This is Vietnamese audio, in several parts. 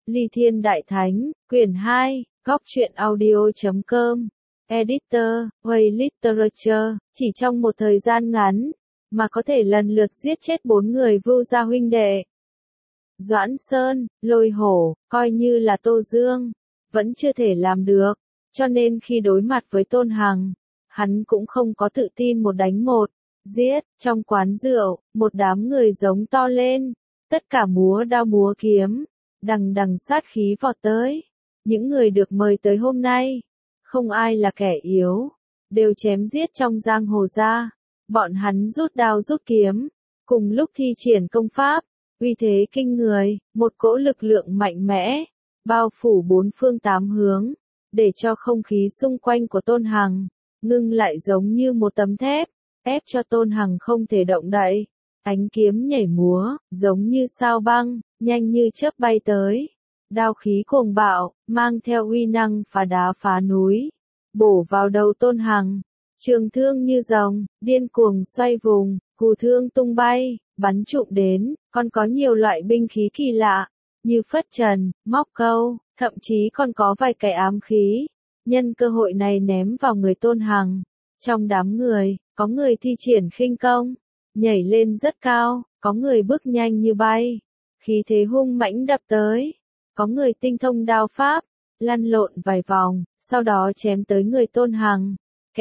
Ly Thiên Đại Thánh, quyển 2, góc truyện audio.com, editor, Way Literature, chỉ trong một thời gian ngắn, mà có thể lần lượt giết chết 4 người Vưu gia huynh đệ. Doãn Sơn, Lôi Hổ, coi như là Tô Dương, vẫn chưa thể làm được, cho nên khi đối mặt với Tôn Hằng, hắn cũng không có tự tin một đánh một, giết. Trong quán rượu, một đám người giống to lên, tất cả múa đao múa kiếm, đằng đằng sát khí vọt tới. Những người được mời tới hôm nay, không ai là kẻ yếu, đều chém giết trong giang hồ ra. Bọn hắn rút đao rút kiếm, cùng lúc thi triển công pháp, uy thế kinh người, một cỗ lực lượng mạnh mẽ, bao phủ 4 phương 8 hướng, để cho không khí xung quanh của Tôn Hằng ngưng lại giống như một tấm thép, ép cho Tôn Hằng không thể động đậy. Ánh kiếm nhảy múa, giống như sao băng, nhanh như chớp bay tới. Đao khí cuồng bạo, mang theo uy năng phá đá phá núi, bổ vào đầu Tôn Hằng. Trường thương như rồng, điên cuồng xoay vùng, cù thương tung bay, bắn trụm đến, còn có nhiều loại binh khí kỳ lạ, như phất trần, móc câu, thậm chí còn có vài cái ám khí. Nhân cơ hội này ném vào người Tôn Hằng. Trong đám người, có người thi triển khinh công, nhảy lên rất cao, có người bước nhanh như bay, khí thế hung mãnh đập tới, có người tinh thông đao pháp, lăn lộn vài vòng, sau đó chém tới người Tôn Hằng.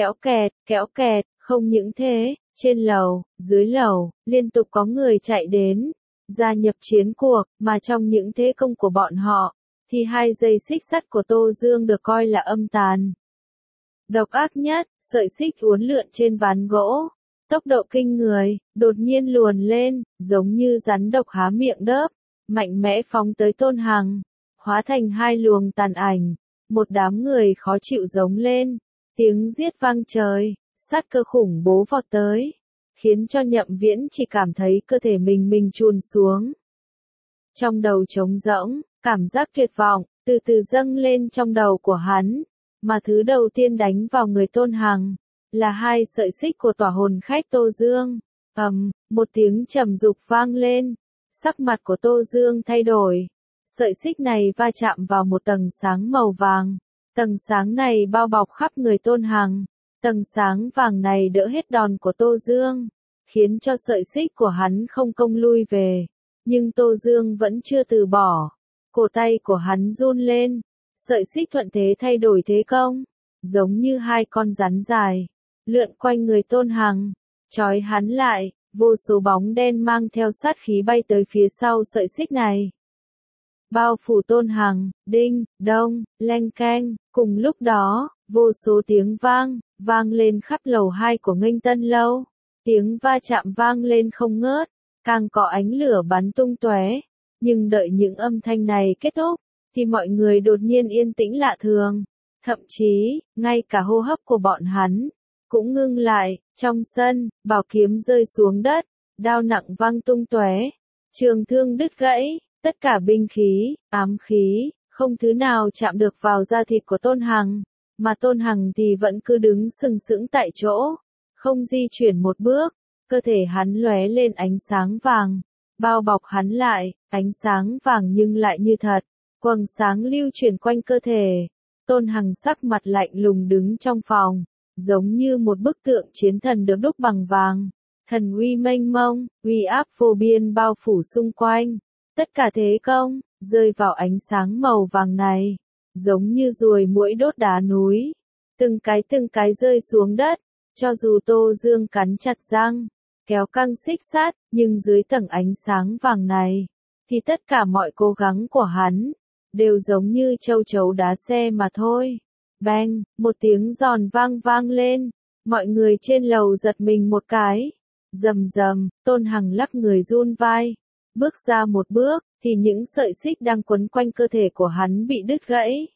Kéo kẹt, không những thế, trên lầu, dưới lầu, liên tục có người chạy đến, gia nhập chiến cuộc, mà trong những thế công của bọn họ, thì 2 dây xích sắt của Tô Dương được coi là âm tàn. Độc ác nhất, sợi xích uốn lượn trên ván gỗ, tốc độ kinh người, đột nhiên luồn lên, giống như rắn độc há miệng đớp, mạnh mẽ phóng tới Tôn Hằng, hóa thành 2 luồng tàn ảnh, một đám người khó chịu giống lên, tiếng giết vang trời, sát cơ khủng bố vọt tới, khiến cho Nhậm Viễn chỉ cảm thấy cơ thể mình chùn xuống. Trong đầu trống rỗng, cảm giác tuyệt vọng, từ từ dâng lên trong đầu của hắn, mà thứ đầu tiên đánh vào người Tôn Hằng, là 2 sợi xích của tỏa hồn khách Tô Dương. Một tiếng trầm dục vang lên, sắc mặt của Tô Dương thay đổi, sợi xích này va chạm vào một tầng sáng màu vàng, tầng sáng này bao bọc khắp người Tôn Hằng, tầng sáng vàng này đỡ hết đòn của Tô Dương, khiến cho sợi xích của hắn không công lui về, nhưng Tô Dương vẫn chưa từ bỏ, cổ tay của hắn run lên, sợi xích thuận thế thay đổi thế công, giống như 2 con rắn dài, lượn quanh người Tôn Hằng, trói hắn lại, vô số bóng đen mang theo sát khí bay tới phía sau sợi xích này. Bao phủ Tôn Hằng, đinh, đông, leng keng, cùng lúc đó, vô số tiếng vang lên khắp lầu 2 của Nghênh Tân Lâu, tiếng va chạm vang lên không ngớt, càng có ánh lửa bắn tung tóe, nhưng đợi những âm thanh này kết thúc, thì mọi người đột nhiên yên tĩnh lạ thường, thậm chí, ngay cả hô hấp của bọn hắn cũng ngưng lại. Trong sân, bảo kiếm rơi xuống đất, đao nặng văng tung tóe, trường thương đứt gãy, tất cả binh khí, ám khí, không thứ nào chạm được vào da thịt của Tôn Hằng, mà Tôn Hằng thì vẫn cứ đứng sừng sững tại chỗ, không di chuyển một bước, cơ thể hắn lóe lên ánh sáng vàng, bao bọc hắn lại, ánh sáng vàng nhưng lại như thật, quầng sáng lưu chuyển quanh cơ thể. Tôn Hằng sắc mặt lạnh lùng đứng trong phòng, giống như một bức tượng chiến thần được đúc bằng vàng, thần uy mênh mông, uy áp vô biên bao phủ xung quanh, tất cả thế công rơi vào ánh sáng màu vàng này, giống như ruồi muỗi đốt đá núi, từng cái rơi xuống đất, cho dù Tô Dương cắn chặt răng, kéo căng xích sắt, nhưng dưới tầng ánh sáng vàng này, thì tất cả mọi cố gắng của hắn đều giống như châu chấu đá xe mà thôi. Bang, một tiếng giòn vang lên, mọi người trên lầu giật mình một cái. Rầm, Tôn Hằng lắc người run vai, bước ra một bước, thì những sợi xích đang quấn quanh cơ thể của hắn bị đứt gãy,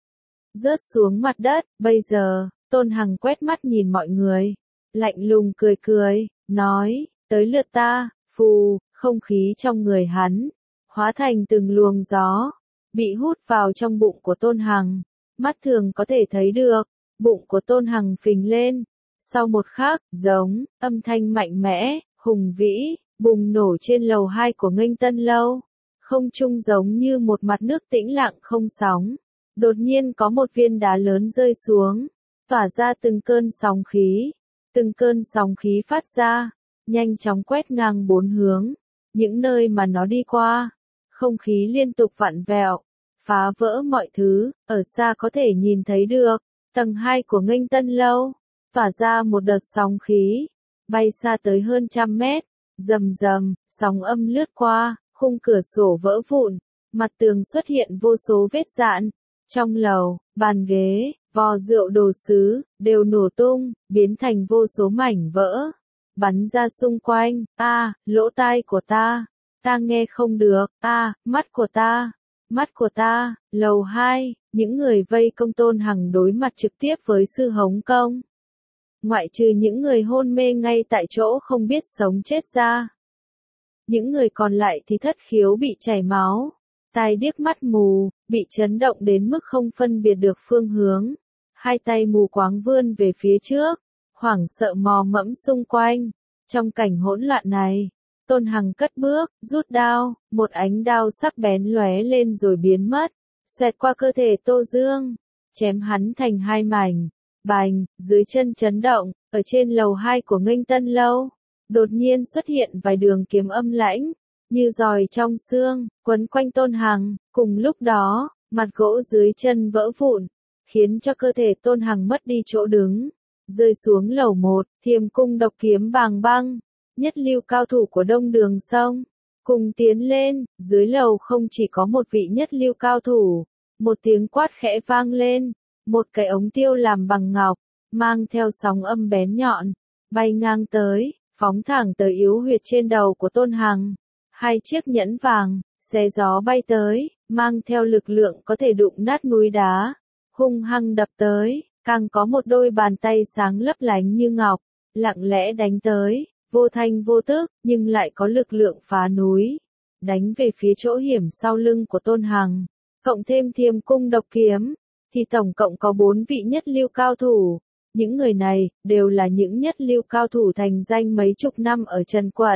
rớt xuống mặt đất. Bây giờ, Tôn Hằng quét mắt nhìn mọi người, lạnh lùng cười, nói, tới lượt ta. Phù, không khí trong người hắn hóa thành từng luồng gió, bị hút vào trong bụng của Tôn Hằng. Mắt thường có thể thấy được, bụng của Tôn Hằng phình lên. Sau một khắc, giống, âm thanh mạnh mẽ, hùng vĩ, bùng nổ trên lầu 2 của Nghênh Tân Lâu. Không trung giống như một mặt nước tĩnh lặng không sóng. Đột nhiên có một viên đá lớn rơi xuống, tỏa ra từng cơn sóng khí. Từng cơn sóng khí phát ra, nhanh chóng quét ngang bốn hướng. Những nơi mà nó đi qua, không khí liên tục vặn vẹo, phá vỡ mọi thứ, ở xa có thể nhìn thấy được. Tầng 2 của Nghênh Tân Lâu, tỏa ra một đợt sóng khí, bay xa tới hơn 100 mét, rầm rầm, sóng âm lướt qua, khung cửa sổ vỡ vụn, mặt tường xuất hiện vô số vết rạn. Trong lầu, bàn ghế, vò rượu đồ sứ, đều nổ tung, biến thành vô số mảnh vỡ, bắn ra xung quanh. Lỗ tai của ta nghe không được. Mắt của ta. Lầu 2, những người vây công Tôn Hằng đối mặt trực tiếp với sư Hống Công. Ngoại trừ những người hôn mê ngay tại chỗ không biết sống chết ra. Những người còn lại thì thất khiếu bị chảy máu, tai điếc mắt mù, bị chấn động đến mức không phân biệt được phương hướng. Hai tay mù quáng vươn về phía trước, hoảng sợ mò mẫm xung quanh. Trong cảnh hỗn loạn này, Tôn Hằng cất bước, rút đao, một ánh đao sắc bén lóe lên rồi biến mất, xoẹt qua cơ thể Tô Dương, chém hắn thành hai mảnh. Bành, dưới chân chấn động, ở trên lầu 2 của Nghênh Tân Lâu, đột nhiên xuất hiện vài đường kiếm âm lãnh, như giòi trong xương, quấn quanh Tôn Hằng. Cùng lúc đó, mặt gỗ dưới chân vỡ vụn, khiến cho cơ thể Tôn Hằng mất đi chỗ đứng, rơi xuống lầu 1, Thiềm Cung Độc Kiếm Bàng Băng, nhất lưu cao thủ của Đông Đường Sông, cùng tiến lên. Dưới lầu không chỉ có một vị nhất lưu cao thủ, một tiếng quát khẽ vang lên, một cái ống tiêu làm bằng ngọc, mang theo sóng âm bén nhọn, bay ngang tới, phóng thẳng tới yếu huyệt trên đầu của Tôn Hằng. Hai chiếc nhẫn vàng, xé gió bay tới, mang theo lực lượng có thể đụng nát núi đá, hung hăng đập tới, càng có một đôi bàn tay sáng lấp lánh như ngọc, lặng lẽ đánh tới, vô thanh vô tức, nhưng lại có lực lượng phá núi, đánh về phía chỗ hiểm sau lưng của Tôn Hằng. Cộng thêm Thiềm Cung Độc Kiếm, thì tổng cộng có 4 vị nhất lưu cao thủ. Những người này, đều là những nhất lưu cao thủ thành danh mấy chục năm ở Trần Quận.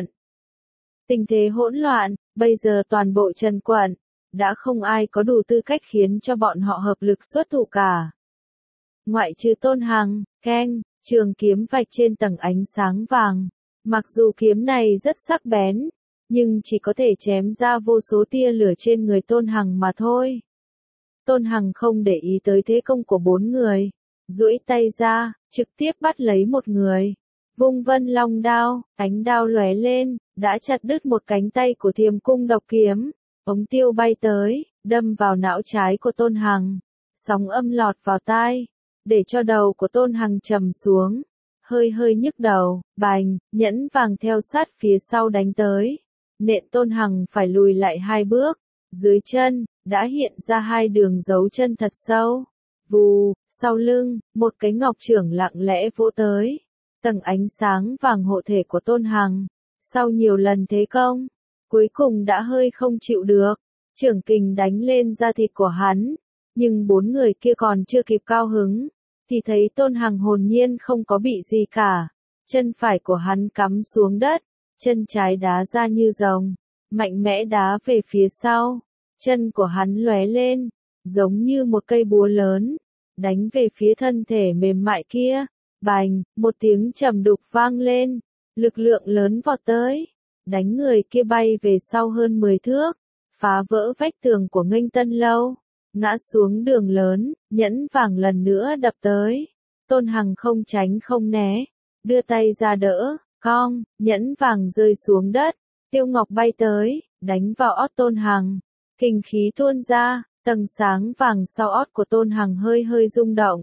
Tình thế hỗn loạn, bây giờ toàn bộ Trần Quận, đã không ai có đủ tư cách khiến cho bọn họ hợp lực xuất thủ cả. Ngoại trừ Tôn Hằng, trường kiếm vạch trên tầng ánh sáng vàng. Mặc dù kiếm này rất sắc bén, nhưng chỉ có thể chém ra vô số tia lửa trên người Tôn Hằng mà thôi. Tôn Hằng không để ý tới thế công của 4 người, duỗi tay ra, trực tiếp bắt lấy một người. Vung Vân Long đao, ánh đao lóe lên, đã chặt đứt một cánh tay của Thiềm Cung Độc Kiếm. Ống tiêu bay tới, đâm vào não trái của Tôn Hằng. Sóng âm lọt vào tai, để cho đầu của Tôn Hằng trầm xuống, hơi nhức đầu. Bành, nhẫn vàng theo sát phía sau đánh tới, nện Tôn Hằng phải lùi lại 2 bước. Dưới chân đã hiện ra 2 đường dấu chân thật sâu. Vù, sau lưng, một cái ngọc chưởng lặng lẽ vỗ tới. Tầng ánh sáng vàng hộ thể của Tôn Hằng, sau nhiều lần thế công, cuối cùng đã hơi không chịu được. Chưởng kình đánh lên da thịt của hắn, nhưng 4 người kia còn chưa kịp cao hứng, thì thấy Tôn Hằng hồn nhiên không có bị gì cả. Chân phải của hắn cắm xuống đất, chân trái đá ra như rồng, mạnh mẽ đá về phía sau. Chân của hắn lóe lên, giống như một cây búa lớn, đánh về phía thân thể mềm mại kia. Bành, một tiếng trầm đục vang lên, lực lượng lớn vọt tới, đánh người kia bay về sau hơn 10 thước, phá vỡ vách tường của Nghênh Tân Lâu, ngã xuống đường lớn. Nhẫn vàng lần nữa đập tới, Tôn Hằng không tránh không né, đưa tay ra đỡ, nhẫn vàng rơi xuống đất, tiêu ngọc bay tới, đánh vào ót Tôn Hằng, kinh khí tuôn ra, tầng sáng vàng sau ót của Tôn Hằng hơi rung động.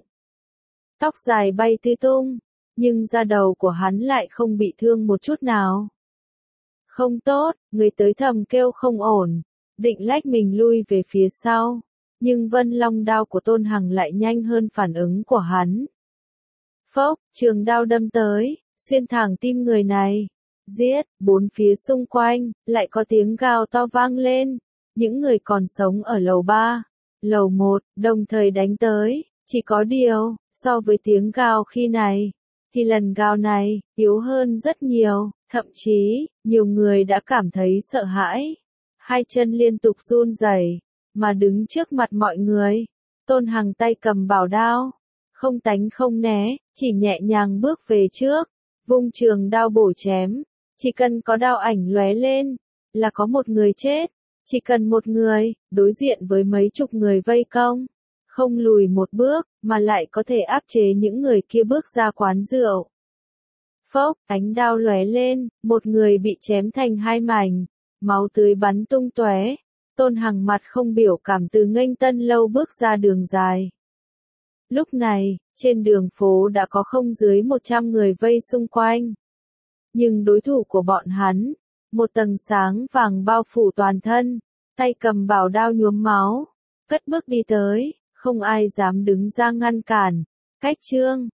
Tóc dài bay tứ tung, nhưng da đầu của hắn lại không bị thương một chút nào. Không tốt, người tới thầm kêu không ổn, định lách mình lui về phía sau, nhưng Vân Long đao của Tôn Hằng lại nhanh hơn phản ứng của hắn. Phốc, trường đao đâm tới, xuyên thẳng tim người này. Giết, 4 phía xung quanh, lại có tiếng gào to vang lên. Những người còn sống ở lầu 3, lầu 1, đồng thời đánh tới. Chỉ có điều, so với tiếng gào khi này, thì lần gào này, yếu hơn rất nhiều, thậm chí, nhiều người đã cảm thấy sợ hãi. hai chân liên tục run rẩy, mà đứng trước mặt mọi người. Tôn Hằng tay cầm bảo đao, không tánh không né, chỉ nhẹ nhàng bước về trước, vung trường đao bổ chém. Chỉ cần có đao ảnh lóe lên, là có một người chết. Chỉ cần một người, đối diện với mấy chục người vây công, không lùi một bước, mà lại có thể áp chế những người kia bước ra quán rượu. Phốc, ánh đao lóe lên, một người bị chém thành hai mảnh, máu tươi bắn tung tóe. Tôn Hằng mặt không biểu cảm từ nghênh Tân Lâu bước ra đường dài. Lúc này, trên đường phố đã có không dưới 100 người vây xung quanh. Nhưng đối thủ của bọn hắn, một tầng sáng vàng bao phủ toàn thân, tay cầm bảo đao nhuốm máu, cất bước đi tới, không ai dám đứng ra ngăn cản. Cách Trương,